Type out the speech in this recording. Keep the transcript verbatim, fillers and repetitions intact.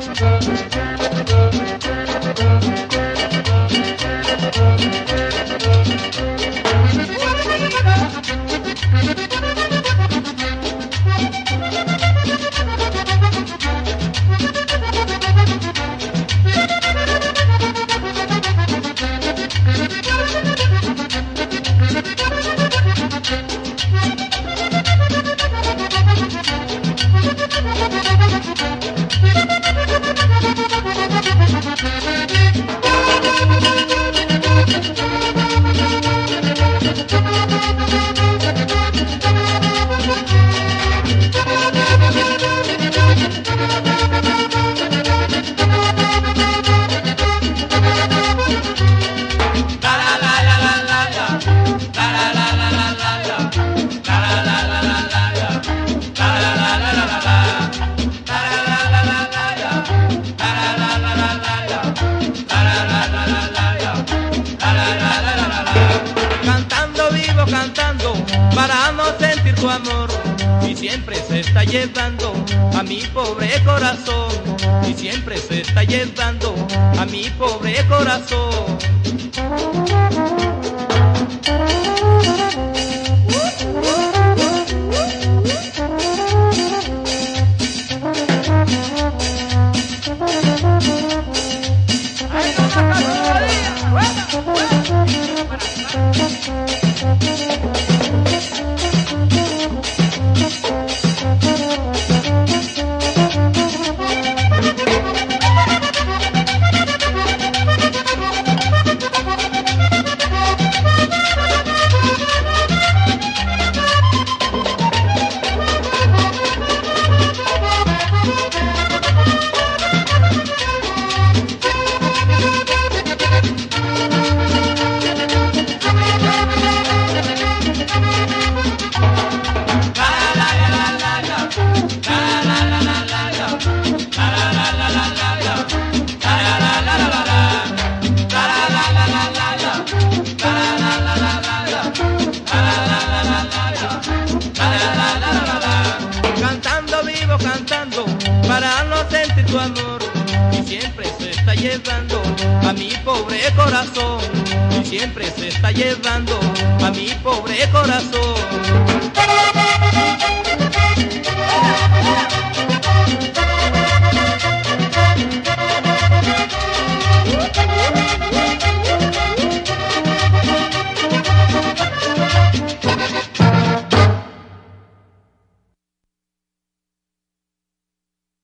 Cantando para no sentir tu amor, y siempre se está llevando a mi pobre corazón, y siempre se está llevando a mi pobre corazón. Cantando vivo, cantando para no sentir tu amor, y siempre se está llevando a mi pobre corazón, y siempre se está llevando a mi pobre corazón.